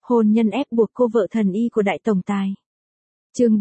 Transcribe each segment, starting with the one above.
Hôn nhân ép buộc cô vợ thần y của đại tổng tài. Chương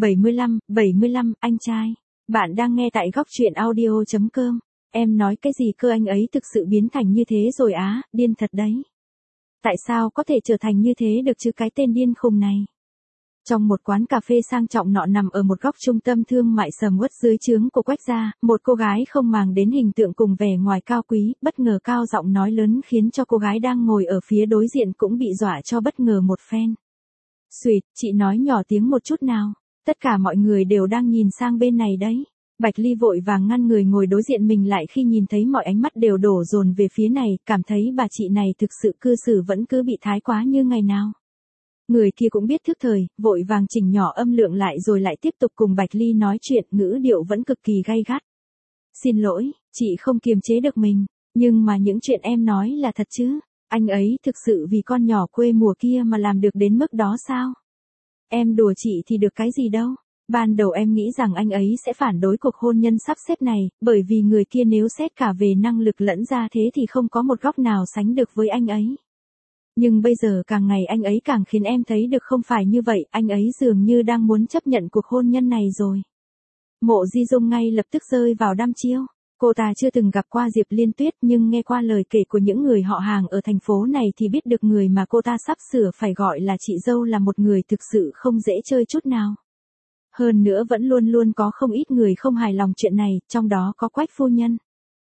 75, anh trai. Bạn đang nghe tại góc truyện audio.com. Em nói cái gì cơ, anh ấy thực sự biến thành như thế rồi á, điên thật đấy. Tại sao có thể trở thành như thế được chứ cái tên điên khùng này? Trong một quán cà phê sang trọng nọ nằm ở một góc trung tâm thương mại sầm uất dưới trướng của Quách gia, một cô gái không màng đến hình tượng cùng vẻ ngoài cao quý, bất ngờ cao giọng nói lớn khiến cho cô gái đang ngồi ở phía đối diện cũng bị dọa cho bất ngờ một phen. Xuỵt, chị nói nhỏ tiếng một chút nào, tất cả mọi người đều đang nhìn sang bên này đấy. Bạch Ly vội vàng ngăn người ngồi đối diện mình lại khi nhìn thấy mọi ánh mắt đều đổ dồn về phía này, cảm thấy bà chị này thực sự cư xử vẫn cứ bị thái quá như ngày nào. Người kia cũng biết thức thời, vội vàng chỉnh nhỏ âm lượng lại rồi lại tiếp tục cùng Bạch Ly nói chuyện, ngữ điệu vẫn cực kỳ gay gắt. Xin lỗi, chị không kiềm chế được mình, nhưng mà những chuyện em nói là thật chứ, anh ấy thực sự vì con nhỏ quê mùa kia mà làm được đến mức đó sao? Em đùa chị thì được cái gì đâu, ban đầu em nghĩ rằng anh ấy sẽ phản đối cuộc hôn nhân sắp xếp này, bởi vì người kia nếu xét cả về năng lực lẫn gia thế thì không có một góc nào sánh được với anh ấy. Nhưng bây giờ càng ngày anh ấy càng khiến em thấy được không phải như vậy, anh ấy dường như đang muốn chấp nhận cuộc hôn nhân này rồi. Mộ Di Dung ngay lập tức rơi vào đăm chiêu. Cô ta chưa từng gặp qua Diệp Liên Tuyết nhưng nghe qua lời kể của những người họ hàng ở thành phố này thì biết được người mà cô ta sắp sửa phải gọi là chị dâu là một người thực sự không dễ chơi chút nào. Hơn nữa vẫn luôn luôn có không ít người không hài lòng chuyện này, trong đó có Quách phu nhân.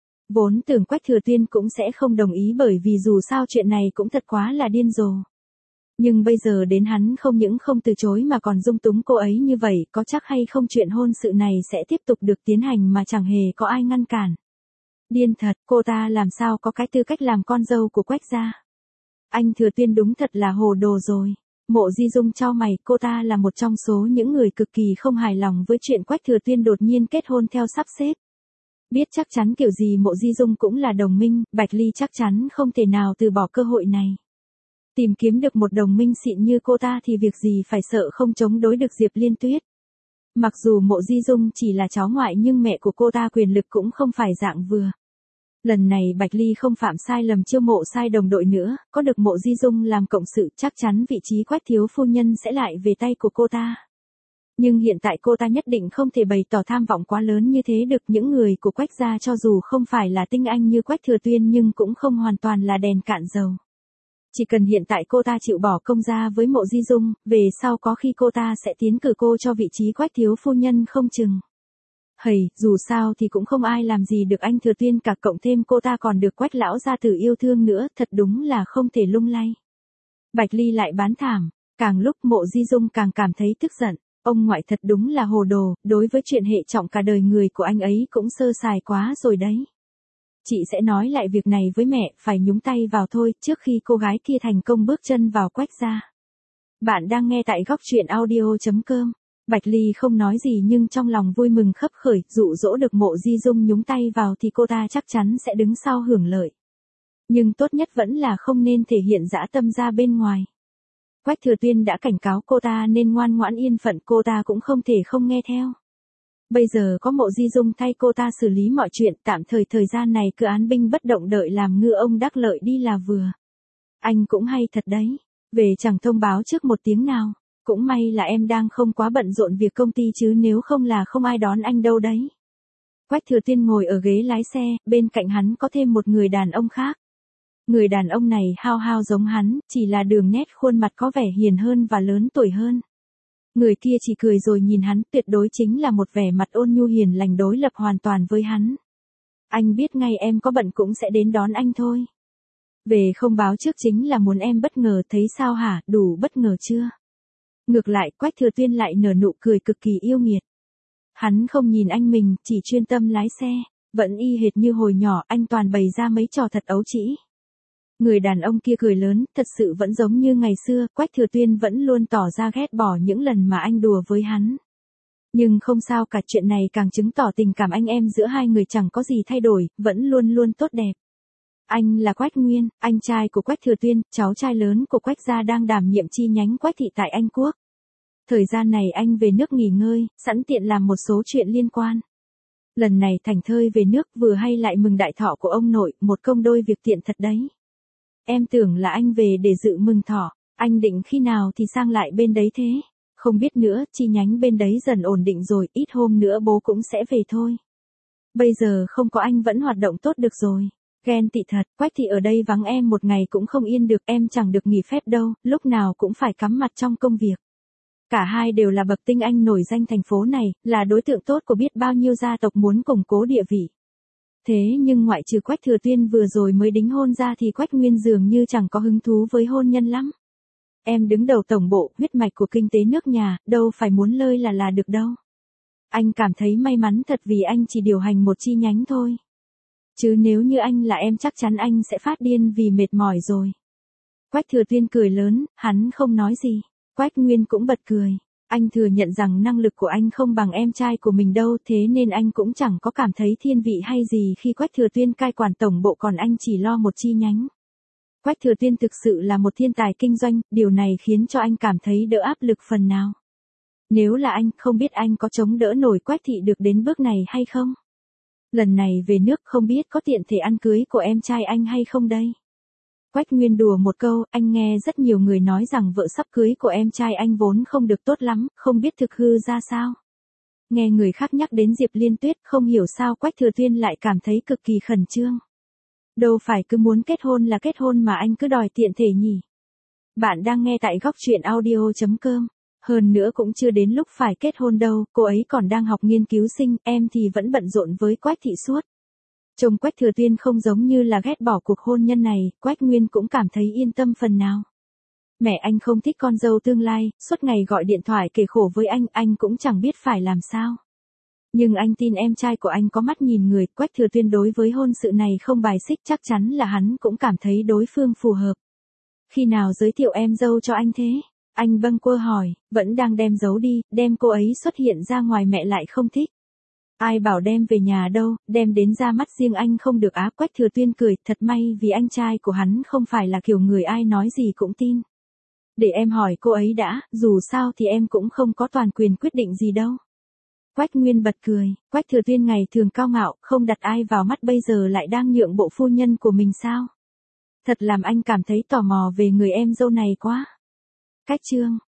Vốn tưởng Quách Thừa Tuyên cũng sẽ không đồng ý bởi vì dù sao chuyện này cũng thật quá là điên rồ. Nhưng bây giờ đến hắn không những không từ chối mà còn dung túng cô ấy như vậy, có chắc hay không chuyện hôn sự này sẽ tiếp tục được tiến hành mà chẳng hề có ai ngăn cản. Điên thật, cô ta làm sao có cái tư cách làm con dâu của Quách gia. Anh Thừa Tuyên đúng thật là hồ đồ rồi. Mộ Di Dung chau mày, cô ta là một trong số những người cực kỳ không hài lòng với chuyện Quách Thừa Tuyên đột nhiên kết hôn theo sắp xếp. Biết chắc chắn kiểu gì Mộ Di Dung cũng là đồng minh, Bạch Ly chắc chắn không thể nào từ bỏ cơ hội này. Tìm kiếm được một đồng minh xịn như cô ta thì việc gì phải sợ không chống đối được Diệp Liên Tuyết. Mặc dù Mộ Di Dung chỉ là cháu ngoại nhưng mẹ của cô ta quyền lực cũng không phải dạng vừa. Lần này Bạch Ly không phạm sai lầm chiêu mộ sai đồng đội nữa, có được Mộ Di Dung làm cộng sự chắc chắn vị trí Quách thiếu phu nhân sẽ lại về tay của cô ta. Nhưng hiện tại cô ta nhất định không thể bày tỏ tham vọng quá lớn như thế được, những người của Quách gia cho dù không phải là tinh anh như Quách Thừa Tuyên nhưng cũng không hoàn toàn là đèn cạn dầu. Chỉ cần hiện tại cô ta chịu bỏ công ra với Mộ Di Dung, về sau có khi cô ta sẽ tiến cử cô cho vị trí Quách thiếu phu nhân không chừng. Hầy, dù sao thì cũng không ai làm gì được anh Thừa Tuyên cả, cộng thêm cô ta còn được Quách lão gia tử yêu thương nữa, thật đúng là không thể lung lay. Bạch Ly lại bán thảm, càng lúc Mộ Di Dung càng cảm thấy tức giận. Ông ngoại thật đúng là hồ đồ, đối với chuyện hệ trọng cả đời người của anh ấy cũng sơ sài quá rồi đấy. Chị sẽ nói lại việc này với mẹ, phải nhúng tay vào thôi, trước khi cô gái kia thành công bước chân vào Quách gia. Bạn đang nghe tại góc truyện audio.com. Bạch Ly không nói gì nhưng trong lòng vui mừng khấp khởi, dụ dỗ được Mộ Di Dung nhúng tay vào thì cô ta chắc chắn sẽ đứng sau hưởng lợi. Nhưng tốt nhất vẫn là không nên thể hiện dã tâm ra bên ngoài. Quách Thừa Tuyên đã cảnh cáo cô ta nên ngoan ngoãn yên phận, cô ta cũng không thể không nghe theo. Bây giờ có Mộ Di Dung thay cô ta xử lý mọi chuyện, tạm thời gian này cứ án binh bất động đợi làm ngư ông đắc lợi đi là vừa. Anh cũng hay thật đấy, về chẳng thông báo trước một tiếng nào, cũng may là em đang không quá bận rộn việc công ty chứ nếu không là không ai đón anh đâu đấy. Quách Thừa Tuyên ngồi ở ghế lái xe, bên cạnh hắn có thêm một người đàn ông khác. Người đàn ông này hao hao giống hắn, chỉ là đường nét khuôn mặt có vẻ hiền hơn và lớn tuổi hơn. Người kia chỉ cười rồi nhìn hắn, tuyệt đối chính là một vẻ mặt ôn nhu hiền lành đối lập hoàn toàn với hắn. Anh biết ngay em có bận cũng sẽ đến đón anh thôi. Về không báo trước chính là muốn em bất ngờ, thấy sao hả, đủ bất ngờ chưa? Ngược lại, Quách Thừa Tuyên lại nở nụ cười cực kỳ yêu nghiệt. Hắn không nhìn anh mình, chỉ chuyên tâm lái xe, vẫn y hệt như hồi nhỏ, anh toàn bày ra mấy trò thật ấu trĩ. Người đàn ông kia cười lớn, thật sự vẫn giống như ngày xưa, Quách Thừa Tuyên vẫn luôn tỏ ra ghét bỏ những lần mà anh đùa với hắn. Nhưng không sao cả, chuyện này càng chứng tỏ tình cảm anh em giữa hai người chẳng có gì thay đổi, vẫn luôn luôn tốt đẹp. Anh là Quách Nguyên, anh trai của Quách Thừa Tuyên, cháu trai lớn của Quách gia đang đảm nhiệm chi nhánh Quách thị tại Anh Quốc. Thời gian này anh về nước nghỉ ngơi, sẵn tiện làm một số chuyện liên quan. Lần này thảnh thơi về nước vừa hay lại mừng đại thọ của ông nội, một công đôi việc tiện thật đấy. Em tưởng là anh về để dự mừng thọ, Anh định khi nào thì sang lại bên đấy thế? Không biết nữa, chi nhánh bên đấy dần ổn định rồi, ít hôm nữa bố cũng sẽ về thôi. Bây giờ không có anh vẫn hoạt động tốt được rồi. Ghen tị thật, Quách Thị ở đây vắng em một ngày cũng không yên được, em chẳng được nghỉ phép đâu, lúc nào cũng phải cắm mặt trong công việc. Cả hai đều là bậc tinh anh nổi danh thành phố này, là đối tượng tốt của biết bao nhiêu gia tộc muốn củng cố địa vị. Thế nhưng ngoại trừ Quách Thừa Tuyên vừa rồi mới đính hôn ra thì Quách Nguyên dường như chẳng có hứng thú với hôn nhân lắm. Em đứng đầu tổng bộ, huyết mạch của kinh tế nước nhà, đâu phải muốn lơi là được đâu. Anh cảm thấy may mắn thật vì anh chỉ điều hành một chi nhánh thôi. Chứ nếu như anh là em chắc chắn anh sẽ phát điên vì mệt mỏi rồi. Quách Thừa Tuyên cười lớn, hắn không nói gì. Quách Nguyên cũng bật cười. Anh thừa nhận rằng năng lực của anh không bằng em trai của mình đâu, thế nên anh cũng chẳng có cảm thấy thiên vị hay gì khi Quách Thừa Tuyên cai quản tổng bộ còn anh chỉ lo một chi nhánh. Quách Thừa Tuyên thực sự là một thiên tài kinh doanh, điều này khiến cho anh cảm thấy đỡ áp lực phần nào. Nếu là anh, không biết anh có chống đỡ nổi Quách Thị được đến bước này hay không? Lần này về nước không biết có tiện thể ăn cưới của em trai anh hay không đây? Quách Nguyên đùa một câu, anh nghe rất nhiều người nói rằng vợ sắp cưới của em trai anh vốn không được tốt lắm, không biết thực hư ra sao. Nghe người khác nhắc đến Diệp Liên Tuyết, không hiểu sao Quách Thừa Tuyên lại cảm thấy cực kỳ khẩn trương. Đâu phải cứ muốn kết hôn là kết hôn mà anh cứ đòi tiện thể nhỉ. Bạn đang nghe tại góc truyện audio.com. Hơn nữa cũng chưa đến lúc phải kết hôn đâu, cô ấy còn đang học nghiên cứu sinh, em thì vẫn bận rộn với Quách Thị suốt. Chồng Quách Thừa Tuyên không giống như là ghét bỏ cuộc hôn nhân này, Quách Nguyên cũng cảm thấy yên tâm phần nào. Mẹ anh không thích con dâu tương lai, suốt ngày gọi điện thoại kể khổ với anh cũng chẳng biết phải làm sao. Nhưng anh tin em trai của anh có mắt nhìn người, Quách Thừa Tuyên đối với hôn sự này không bài xích, chắc chắn là hắn cũng cảm thấy đối phương phù hợp. Khi nào giới thiệu em dâu cho anh thế? Anh bâng quơ hỏi, vẫn đang đem giấu đi, đem cô ấy xuất hiện ra ngoài mẹ lại không thích. Ai bảo đem về nhà đâu, đem đến ra mắt riêng anh không được á. Quách Thừa Tuyên cười, thật may vì anh trai của hắn không phải là kiểu người ai nói gì cũng tin. Để em hỏi cô ấy đã, dù sao thì em cũng không có toàn quyền quyết định gì đâu. Quách Nguyên bật cười, Quách Thừa Tuyên ngày thường cao ngạo, không đặt ai vào mắt bây giờ lại đang nhượng bộ phu nhân của mình sao? Thật làm anh cảm thấy tò mò về người em dâu này quá. Cách chương